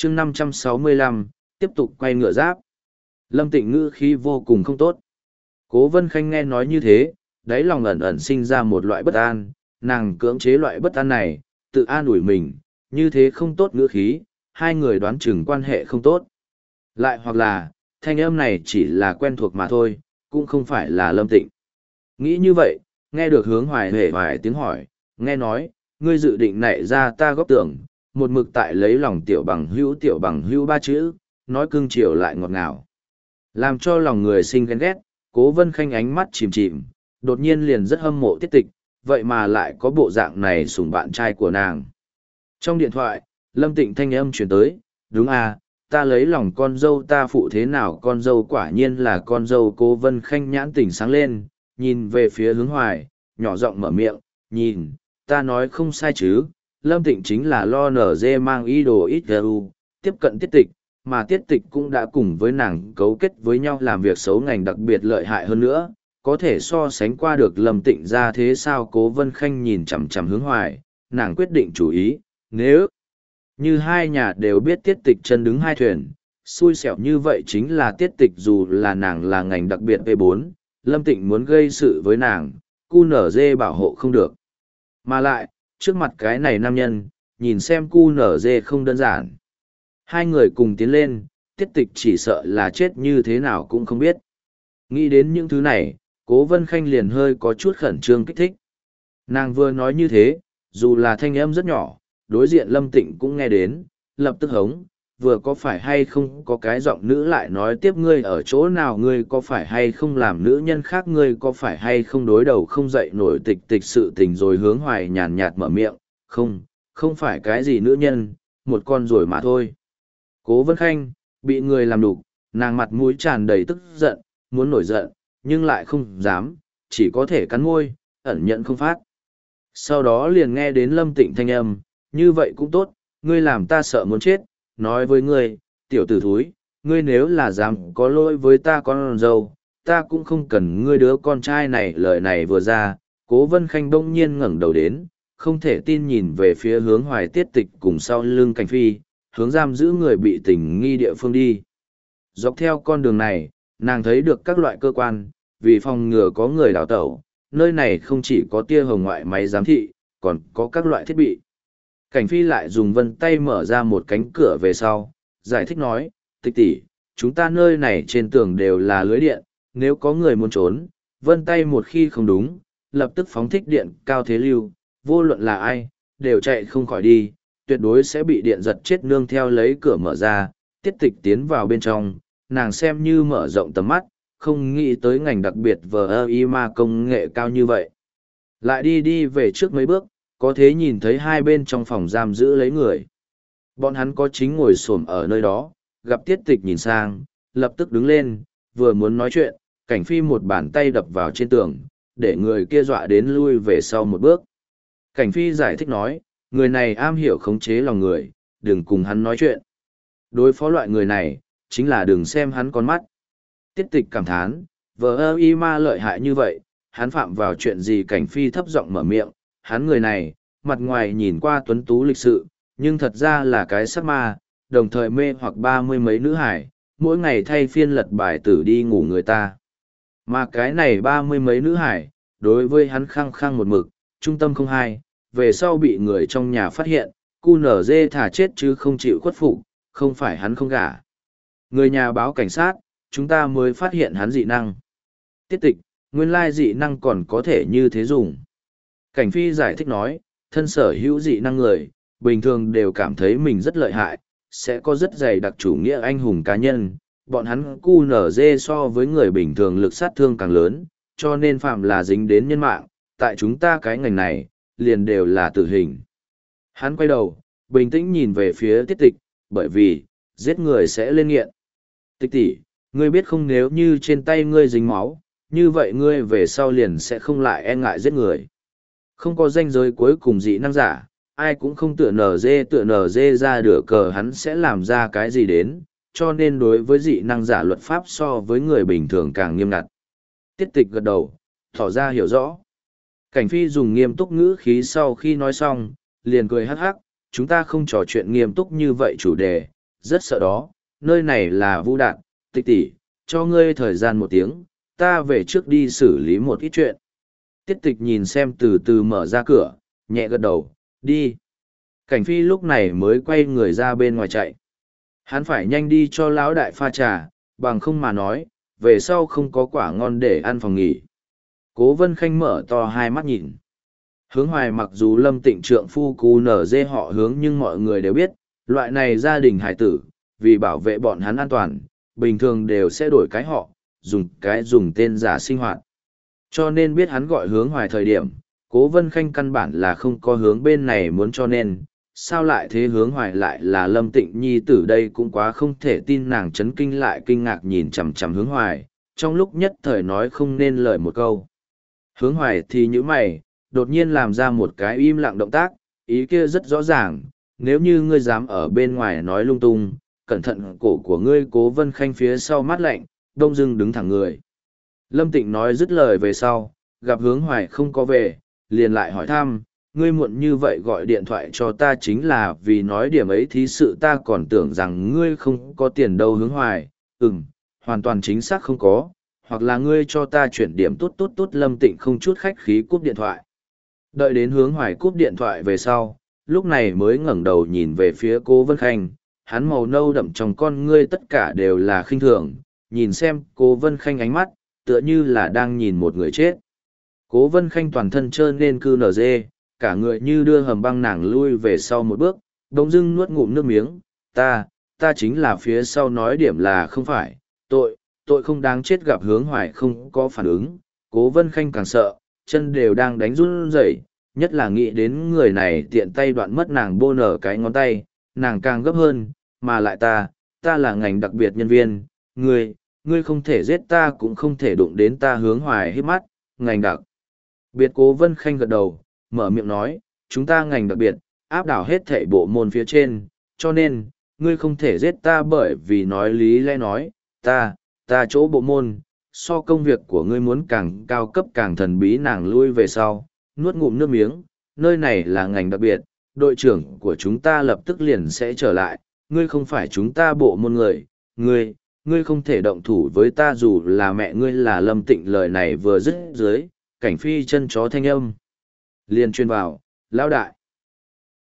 chương 565, tiếp tục quay ngựa giáp. Lâm Tịnh ngữ khí vô cùng không tốt. Cố Vân Khanh nghe nói như thế, đáy lòng ẩn ẩn sinh ra một loại bất an, nàng cưỡng chế loại bất an này, tự an ủi mình, như thế không tốt ngữ khí, hai người đoán chừng quan hệ không tốt. Lại hoặc là, thanh âm này chỉ là quen thuộc mà thôi, cũng không phải là Lâm Tịnh. Nghĩ như vậy, nghe được Hướng Hoài hề hoài tiếng hỏi, nghe nói, ngươi dự định nảy ra ta góp tưởng, một mực tại lấy lòng tiểu bằng hữu ba chữ, nói cưng chiều lại ngọt ngào. Làm cho lòng người sinh ghen ghét, Cố Vân Khanh ánh mắt chìm chìm, đột nhiên liền rất hâm mộ Tiết Tịch, vậy mà lại có bộ dạng này sủng bạn trai của nàng. Trong điện thoại, Lâm Tịnh thanh âm truyền tới, đúng à, ta lấy lòng con dâu ta phụ thế nào, con dâu quả nhiên là con dâu. Cố Vân Khanh nhãn tỉnh sáng lên, nhìn về phía Hướng Hoài, nhỏ giọng mở miệng, nhìn, ta nói không sai chứ, Lâm Tịnh chính là lo nở dê mang ý đồ ít tiếp cận Tiết Tịch, mà Tiết Tịch cũng đã cùng với nàng cấu kết với nhau làm việc xấu ngành đặc biệt lợi hại hơn nữa, có thể so sánh qua được Lâm Tịnh ra thế sao. Cố Vân Khanh nhìn chằm chằm Hướng Hoài, nàng quyết định chủ ý, nếu như hai nhà đều biết Tiết Tịch chân đứng hai thuyền, xui xẻo như vậy chính là Tiết Tịch dù là nàng là ngành đặc biệt V4, Lâm Tịnh muốn gây sự với nàng, QNZ bảo hộ không được. Mà lại, trước mặt cái này nam nhân, nhìn xem QNZ không đơn giản. Hai người cùng tiến lên, Tiết Tịch chỉ sợ là chết như thế nào cũng không biết. Nghĩ đến những thứ này, Cố Vân Khanh liền hơi có chút khẩn trương kích thích. Nàng vừa nói như thế, dù là thanh âm rất nhỏ, đối diện Lâm Tịnh cũng nghe đến, lập tức hống, vừa có phải hay không có cái giọng nữ lại nói tiếp, ngươi ở chỗ nào, ngươi có phải hay không làm nữ nhân khác, ngươi có phải hay không đối đầu không dậy nổi Tịch Tịch sự tình. Rồi Hướng Hoài nhàn nhạt mở miệng, không phải cái gì nữ nhân, một con rồi mà thôi. Cố Vân Khanh, bị người làm đục, nàng mặt mũi tràn đầy tức giận, muốn nổi giận, nhưng lại không dám, chỉ có thể cắn môi, ẩn nhận không phát. Sau đó liền nghe đến Lâm Tịnh thanh âm, như vậy cũng tốt, ngươi làm ta sợ muốn chết, nói với ngươi, tiểu tử thúi, ngươi nếu là dám có lỗi với ta con dâu, ta cũng không cần ngươi đứa con trai này. Lời này vừa ra, Cố Vân Khanh đông nhiên ngẩng đầu đến, không thể tin nhìn về phía Hướng Hoài, Tiết Tịch cùng sau lưng Cảnh Phi, hướng giam giữ người bị tình nghi địa phương đi. Dọc theo con đường này, nàng thấy được các loại cơ quan, vì phòng ngừa có người đào tẩu, nơi này không chỉ có tia hồng ngoại máy giám thị, còn có các loại thiết bị. Cảnh Phi lại dùng vân tay mở ra một cánh cửa về sau, giải thích nói, Tịch tỷ, chúng ta nơi này trên tường đều là lưới điện, nếu có người muốn trốn, vân tay một khi không đúng, lập tức phóng thích điện cao thế lưu, vô luận là ai, đều chạy không khỏi đi, tuyệt đối sẽ bị điện giật chết. Nương theo lấy cửa mở ra, Tiết Tịch tiến vào bên trong, nàng xem như mở rộng tầm mắt, không nghĩ tới ngành đặc biệt VIMA công nghệ cao như vậy. Lại đi về trước mấy bước, có thể nhìn thấy hai bên trong phòng giam giữ lấy người. Bọn hắn có chính ngồi xổm ở nơi đó, gặp Tiết Tịch nhìn sang, lập tức đứng lên, vừa muốn nói chuyện, Cảnh Phi một bàn tay đập vào trên tường, để người kia dọa đến lui về sau một bước. Cảnh Phi giải thích nói, người này am hiểu khống chế lòng người, đừng cùng hắn nói chuyện. Đối phó loại người này, chính là đừng xem hắn con mắt. Tiết Tịch cảm thán, VIMA lợi hại như vậy, hắn phạm vào chuyện gì? Cảnh Phi thấp giọng mở miệng, hắn người này, mặt ngoài nhìn qua tuấn tú lịch sự, nhưng thật ra là cái sắc ma, đồng thời mê hoặc 30 mấy nữ hải, mỗi ngày thay phiên lật bài tử đi ngủ người ta. Mà cái này 30 mấy nữ hải, đối với hắn khăng khăng một mực, trung tâm không hai, về sau bị người trong nhà phát hiện, QNZ thả chết chứ không chịu khuất phục, không phải hắn không gả. Người nhà báo cảnh sát, chúng ta mới phát hiện hắn dị năng. Tiết Tịch, nguyên lai dị năng còn có thể như thế dùng. Cảnh Phi giải thích nói, thân sở hữu dị năng người, bình thường đều cảm thấy mình rất lợi hại, sẽ có rất dày đặc chủ nghĩa anh hùng cá nhân. Bọn hắn QNZ so với người bình thường lực sát thương càng lớn, cho nên phạm là dính đến nhân mạng, tại chúng ta cái ngành này, liền đều là tử hình. Hắn quay đầu, bình tĩnh nhìn về phía Tiết Tịch, bởi vì, giết người sẽ lên nghiện. Tịch tỷ, ngươi biết không, nếu như trên tay ngươi dính máu, như vậy ngươi về sau liền sẽ không lại e ngại giết người. Không có ranh giới cuối cùng dị năng giả, ai cũng không tựa NG ra được cờ hắn sẽ làm ra cái gì đến, cho nên đối với dị năng giả luật pháp so với người bình thường càng nghiêm ngặt. Tiết Tịch gật đầu, tỏ ra hiểu rõ. Cảnh Phi dùng nghiêm túc ngữ khí sau khi nói xong, liền cười hắc hắc, chúng ta không trò chuyện nghiêm túc như vậy chủ đề, rất sợ đó, nơi này là Vũ Đạt, Tịch tỷ, cho ngươi thời gian 1 tiếng, ta về trước đi xử lý một ít chuyện. Tiết Tịch nhìn xem từ từ mở ra cửa, nhẹ gật đầu, đi. Cảnh Phi lúc này mới quay người ra bên ngoài chạy. Hắn phải nhanh đi cho lão đại pha trà, bằng không mà nói, về sau không có quả ngon để ăn phòng nghỉ. Cố Vân Khanh mở to hai mắt nhìn. Hướng Hoài mặc dù Lâm Tịnh trượng phu cú nở dê họ Hướng, nhưng mọi người đều biết, loại này gia đình hải tử, vì bảo vệ bọn hắn an toàn, bình thường đều sẽ đổi cái họ, dùng tên giả sinh hoạt. Cho nên biết hắn gọi Hướng Hoài thời điểm, Cố Vân Khanh căn bản là không có hướng bên này muốn, cho nên sao lại thế Hướng Hoài lại là Lâm Tịnh nhi tử, đây cũng quá không thể tin. Nàng chấn kinh lại kinh ngạc nhìn chằm chằm Hướng Hoài, trong lúc nhất thời nói không nên lời một câu. Hướng Hoài thì nhíu mày, đột nhiên làm ra một cái im lặng động tác, ý kia rất rõ ràng, nếu như ngươi dám ở bên ngoài nói lung tung, cẩn thận cổ của ngươi. Cố Vân Khanh phía sau mắt lạnh, đông dưng đứng thẳng người. Lâm Tịnh nói dứt lời về sau, gặp Hướng Hoài không có về, liền lại hỏi thăm, ngươi muộn như vậy gọi điện thoại cho ta chính là vì nói điểm ấy thí sự, ta còn tưởng rằng ngươi không có tiền đâu. Hướng Hoài, hoàn toàn chính xác không có, hoặc là ngươi cho ta chuyển điểm tốt tốt tốt. Lâm Tịnh không chút khách khí cúp điện thoại. Đợi đến Hướng Hoài cúp điện thoại về sau, lúc này mới ngẩng đầu nhìn về phía Cố Vân Khanh, hắn màu nâu đậm trong con ngươi tất cả đều là khinh thường, nhìn xem Cố Vân Khanh ánh mắt, tựa như là đang nhìn một người chết. Cố Vân Khanh toàn thân trơn nên cư nở dê, cả người như đưa hầm băng, nàng lui về sau một bước, đống dưng nuốt ngụm nước miếng, ta chính là phía sau nói điểm là không phải, tội không đáng chết. Gặp Hướng Hoài không có phản ứng, Cố Vân Khanh càng sợ, chân đều đang đánh run rẩy, nhất là nghĩ đến người này tiện tay đoạn mất nàng bô nở cái ngón tay, nàng càng gấp hơn, mà lại ta là ngành đặc biệt nhân viên, ngươi không thể giết ta cũng không thể đụng đến ta. Hướng Hoài hít mắt, ngành đặc biệt. Cố Vân Khanh gật đầu, mở miệng nói, chúng ta ngành đặc biệt, áp đảo hết thảy bộ môn phía trên, cho nên, ngươi không thể giết ta. Bởi vì nói lý lẽ nói, ta chỗ bộ môn, so công việc của ngươi muốn càng cao cấp càng thần bí. Nàng lui về sau, nuốt ngụm nước miếng, nơi này là ngành đặc biệt, đội trưởng của chúng ta lập tức liền sẽ trở lại, ngươi không phải chúng ta bộ môn người, ngươi không thể động thủ với ta dù là mẹ ngươi là Lâm Tịnh. Lời này vừa dứt dưới, Cảnh Phi chân chó thanh âm liền truyền vào, lão đại.